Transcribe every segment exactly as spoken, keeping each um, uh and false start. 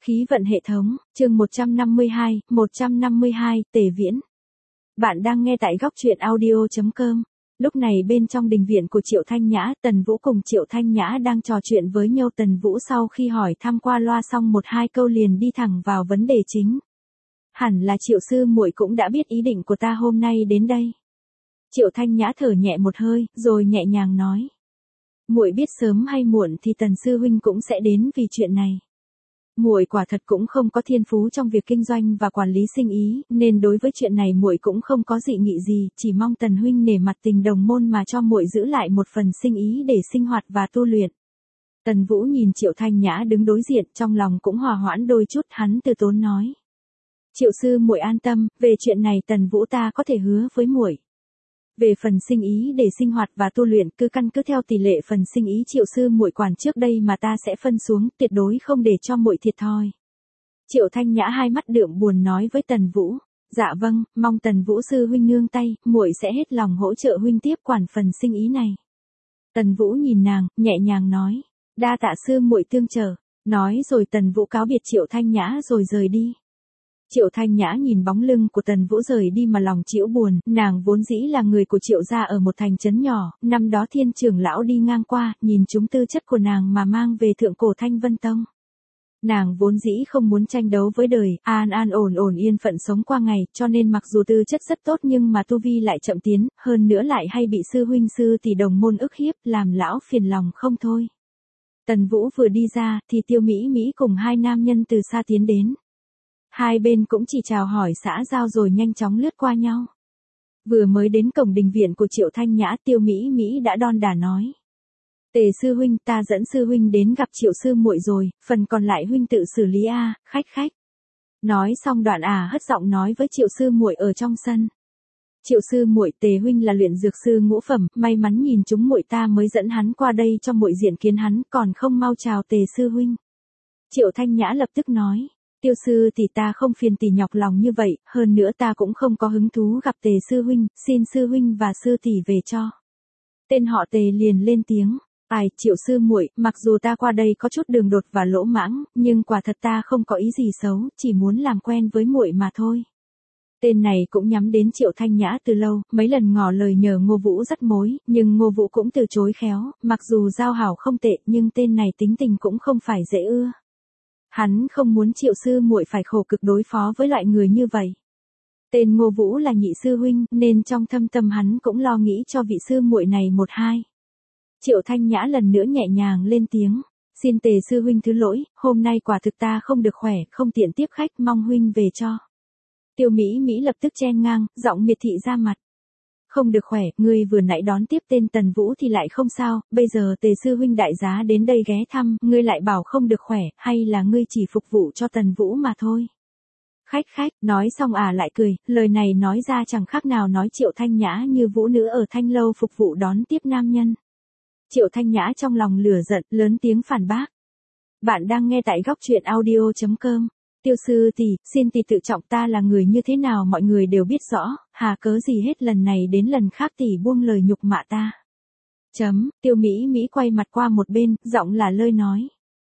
Khí vận hệ thống, chương một trăm năm mươi hai, một trăm năm mươi hai, Tề Viễn. Bạn đang nghe tại góc truyện audio chấm com. Lúc này bên trong đình viện của Triệu Thanh Nhã, Tần Vũ cùng Triệu Thanh Nhã đang trò chuyện với nhau. Tần Vũ sau khi hỏi thăm qua loa xong một hai câu liền đi thẳng vào vấn đề chính. Hẳn là Triệu sư muội cũng đã biết ý định của ta hôm nay đến đây. Triệu Thanh Nhã thở nhẹ một hơi, rồi nhẹ nhàng nói. Muội biết sớm hay muộn thì Tần sư huynh cũng sẽ đến vì chuyện này. Muội quả thật cũng không có thiên phú trong việc kinh doanh và quản lý sinh ý, nên đối với chuyện này muội cũng không có dị nghị gì, chỉ mong Tần huynh nể mặt tình đồng môn mà cho muội giữ lại một phần sinh ý để sinh hoạt và tu luyện. Tần Vũ nhìn Triệu Thanh Nhã đứng đối diện, trong lòng cũng hòa hoãn đôi chút, hắn từ tốn nói: Triệu sư muội an tâm, về chuyện này Tần Vũ ta có thể hứa với muội. Về phần sinh ý để sinh hoạt và tu luyện, cứ căn cứ theo tỷ lệ phần sinh ý Triệu sư muội quản trước đây mà ta sẽ phân xuống, tuyệt đối không để cho muội thiệt thòi. Triệu Thanh Nhã hai mắt đượm buồn nói với Tần Vũ: Dạ vâng, mong Tần Vũ sư huynh nương tay, muội sẽ hết lòng hỗ trợ huynh tiếp quản phần sinh ý này. Tần Vũ nhìn nàng, nhẹ nhàng nói: Đa tạ sư muội tương trợ. Nói rồi Tần Vũ cáo biệt Triệu Thanh Nhã rồi rời đi. Triệu Thanh Nhã nhìn bóng lưng của Tần Vũ rời đi mà lòng chịu buồn, nàng vốn dĩ là người của Triệu gia ở một thành trấn nhỏ, năm đó Thiên trưởng lão đi ngang qua, nhìn chúng tư chất của nàng mà mang về thượng cổ Thanh Vân Tông. Nàng vốn dĩ không muốn tranh đấu với đời, an an ổn ổn yên phận sống qua ngày, cho nên mặc dù tư chất rất tốt nhưng mà tu vi lại chậm tiến, hơn nữa lại hay bị sư huynh sư tỷ đồng môn ức hiếp, làm lão phiền lòng không thôi. Tần Vũ vừa đi ra, thì Tiêu Mỹ Mỹ cùng hai nam nhân từ xa tiến đến. Hai bên cũng chỉ chào hỏi xã giao rồi nhanh chóng lướt qua nhau. Vừa mới đến cổng đình viện của Triệu Thanh Nhã, Tiêu Mỹ Mỹ đã đon đả nói: Tề sư huynh, ta dẫn sư huynh đến gặp Triệu sư muội rồi, phần còn lại huynh tự xử lý a, à, khách khách. Nói xong đoạn à hất giọng nói với Triệu sư muội ở trong sân. Triệu sư muội, Tề huynh là luyện dược sư ngũ phẩm, may mắn nhìn chúng muội ta mới dẫn hắn qua đây cho muội diện kiến hắn, còn không mau chào Tề sư huynh. Triệu Thanh Nhã lập tức nói: Tiêu sư tỷ ta không phiền tỷ nhọc lòng như vậy, hơn nữa ta cũng không có hứng thú gặp Tề sư huynh, xin sư huynh và sư tỷ về cho. Tên họ Tề liền lên tiếng: Ai, Triệu sư muội, mặc dù ta qua đây có chút đường đột và lỗ mãng, nhưng quả thật ta không có ý gì xấu, chỉ muốn làm quen với muội mà thôi. Tên này cũng nhắm đến Triệu Thanh Nhã từ lâu, mấy lần ngỏ lời nhờ Ngô Vũ dắt mối, nhưng Ngô Vũ cũng từ chối khéo, mặc dù giao hảo không tệ, nhưng tên này tính tình cũng không phải dễ ưa. Hắn không muốn Triệu sư muội phải khổ cực đối phó với loại người như vậy. Tên Ngô Vũ là nhị sư huynh, nên trong thâm tâm hắn cũng lo nghĩ cho vị sư muội này một hai. Triệu Thanh Nhã lần nữa nhẹ nhàng lên tiếng: Xin Tề sư huynh thứ lỗi, hôm nay quả thực ta không được khỏe, không tiện tiếp khách, mong huynh về cho. Tiêu Mỹ Mỹ lập tức chen ngang, giọng miệt thị ra mặt. Không được khỏe, ngươi vừa nãy đón tiếp tên Tần Vũ thì lại không sao, bây giờ Tề sư huynh đại giá đến đây ghé thăm, ngươi lại bảo không được khỏe, hay là ngươi chỉ phục vụ cho Tần Vũ mà thôi. Khách khách, nói xong à lại cười, lời này nói ra chẳng khác nào nói Triệu Thanh Nhã như vũ nữ ở thanh lâu phục vụ đón tiếp nam nhân. Triệu Thanh Nhã trong lòng lửa giận, lớn tiếng phản bác. Bạn đang nghe tại góc truyện audio chấm com. Tiêu sư tỷ, xin tỷ tự trọng, ta là người như thế nào mọi người đều biết rõ, hà cớ gì hết lần này đến lần khác tỷ buông lời nhục mạ ta. Chấm, Tiêu Mỹ Mỹ quay mặt qua một bên, giọng là lơi nói.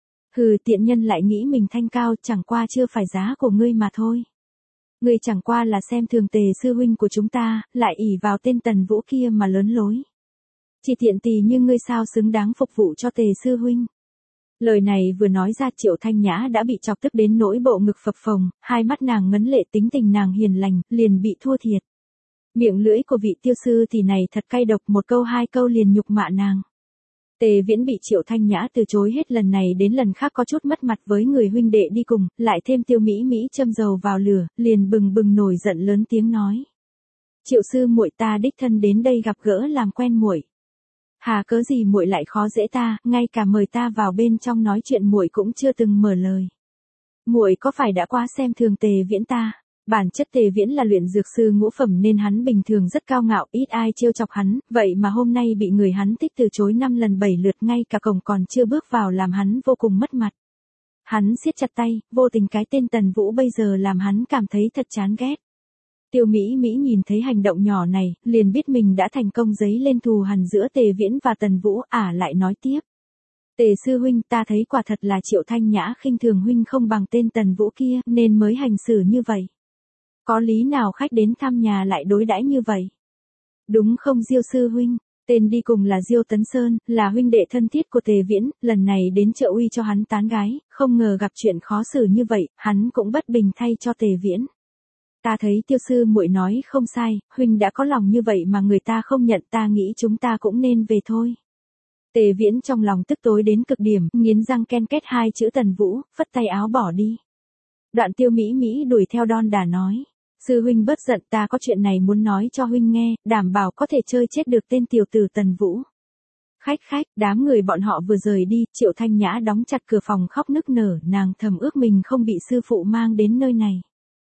Hừ, tiện nhân lại nghĩ mình thanh cao, chẳng qua chưa phải giá của ngươi mà thôi. Ngươi chẳng qua là xem thường Tề sư huynh của chúng ta, lại ỷ vào tên Tần Vũ kia mà lớn lối. Chỉ tiện tỳ như ngươi sao xứng đáng phục vụ cho Tề sư huynh. Lời này vừa nói ra Triệu Thanh Nhã đã bị chọc tức đến nỗi bộ ngực phập phồng, hai mắt nàng ngấn lệ, tính tình nàng hiền lành, liền bị thua thiệt. Miệng lưỡi của vị tiêu sư tỷ này thật cay độc, một câu hai câu liền nhục mạ nàng. Tề Viễn bị Triệu Thanh Nhã từ chối hết lần này đến lần khác có chút mất mặt với người huynh đệ đi cùng, lại thêm Tiêu Mỹ Mỹ châm dầu vào lửa, liền bừng bừng nổi giận lớn tiếng nói. Triệu sư muội, ta đích thân đến đây gặp gỡ làm quen muội. Hà cớ gì muội lại khó dễ ta, ngay cả mời ta vào bên trong nói chuyện muội cũng chưa từng mở lời. Muội có phải đã quá xem thường Tề Viễn ta? Bản chất Tề Viễn là luyện dược sư ngũ phẩm nên hắn bình thường rất cao ngạo, ít ai trêu chọc hắn, vậy mà hôm nay bị người hắn thích từ chối năm lần bảy lượt, ngay cả cổng còn chưa bước vào làm hắn vô cùng mất mặt. Hắn siết chặt tay, vô tình cái tên Tần Vũ bây giờ làm hắn cảm thấy thật chán ghét. Tiêu Mỹ Mỹ nhìn thấy hành động nhỏ này, liền biết mình đã thành công dấy lên thù hằn giữa Tề Viễn và Tần Vũ, ả lại nói tiếp. Tề sư huynh, ta thấy quả thật là Triệu Thanh Nhã khinh thường huynh không bằng tên Tần Vũ kia, nên mới hành xử như vậy. Có lý nào khách đến thăm nhà lại đối đãi như vậy? Đúng không Diêu sư huynh? Tên đi cùng là Diêu Tấn Sơn, là huynh đệ thân thiết của Tề Viễn, lần này đến trợ uy cho hắn tán gái, không ngờ gặp chuyện khó xử như vậy, hắn cũng bất bình thay cho Tề Viễn. Ta thấy Tiêu sư muội nói không sai, huynh đã có lòng như vậy mà người ta không nhận, ta nghĩ chúng ta cũng nên về thôi. Tề Viễn trong lòng tức tối đến cực điểm, nghiến răng ken két hai chữ Tần Vũ, phất tay áo bỏ đi. Đoạn Tiêu Mỹ Mỹ đuổi theo đon đả nói. Sư huynh bớt giận, ta có chuyện này muốn nói cho huynh nghe, đảm bảo có thể chơi chết được tên tiểu tử Tần Vũ. Khách khách, đám người bọn họ vừa rời đi, Triệu Thanh Nhã đóng chặt cửa phòng khóc nức nở, nàng thầm ước mình không bị sư phụ mang đến nơi này.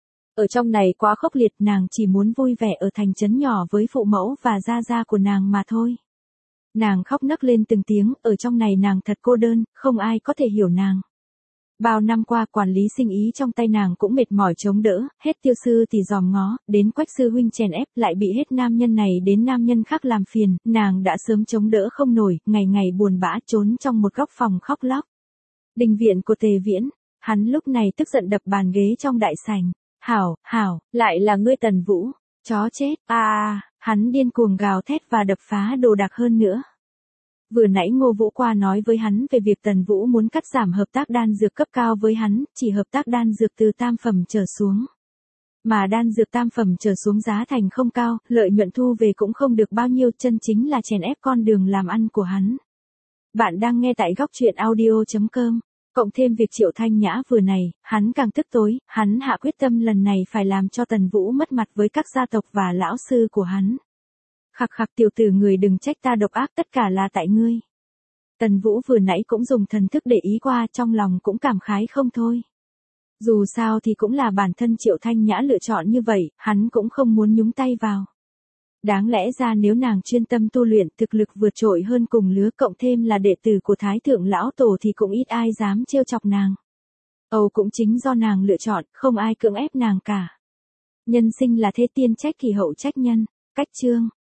Ở trong này quá khốc liệt, nàng chỉ muốn vui vẻ ở thành trấn nhỏ với phụ mẫu và gia gia của nàng mà thôi. Nàng khóc nấc lên từng tiếng, ở trong này nàng thật cô đơn, không ai có thể hiểu nàng. Bao năm qua quản lý sinh ý trong tay nàng cũng mệt mỏi chống đỡ, hết Tiêu sư thì dòm ngó, đến Quách sư huynh chèn ép, lại bị hết nam nhân này đến nam nhân khác làm phiền, nàng đã sớm chống đỡ không nổi, ngày ngày buồn bã trốn trong một góc phòng khóc lóc. Đình viện của Tề Viễn, hắn lúc này tức giận đập bàn ghế trong đại sảnh. Hảo, hảo, lại là ngươi Tần Vũ, chó chết, a à, hắn điên cuồng gào thét và đập phá đồ đạc hơn nữa. Vừa nãy Ngô Vũ qua nói với hắn về việc Tần Vũ muốn cắt giảm hợp tác đan dược cấp cao với hắn, chỉ hợp tác đan dược từ tam phẩm trở xuống. Mà đan dược tam phẩm trở xuống giá thành không cao, lợi nhuận thu về cũng không được bao nhiêu, chân chính là chèn ép con đường làm ăn của hắn. Bạn đang nghe tại góc truyện audio chấm com. Cộng thêm việc Triệu Thanh Nhã vừa này, hắn càng tức tối, hắn hạ quyết tâm lần này phải làm cho Tần Vũ mất mặt với các gia tộc và lão sư của hắn. Khặc khặc tiểu tử người đừng trách ta độc ác, tất cả là tại ngươi. Tần Vũ vừa nãy cũng dùng thần thức để ý qua, trong lòng cũng cảm khái không thôi. Dù sao thì cũng là bản thân Triệu Thanh Nhã lựa chọn như vậy, hắn cũng không muốn nhúng tay vào. Đáng lẽ ra nếu nàng chuyên tâm tu luyện, thực lực vượt trội hơn cùng lứa, cộng thêm là đệ tử của Thái thượng lão tổ thì cũng ít ai dám trêu chọc nàng. Âu cũng chính do nàng lựa chọn, không ai cưỡng ép nàng cả. Nhân sinh là thế, tiên trách thì hậu trách nhân. Cách chương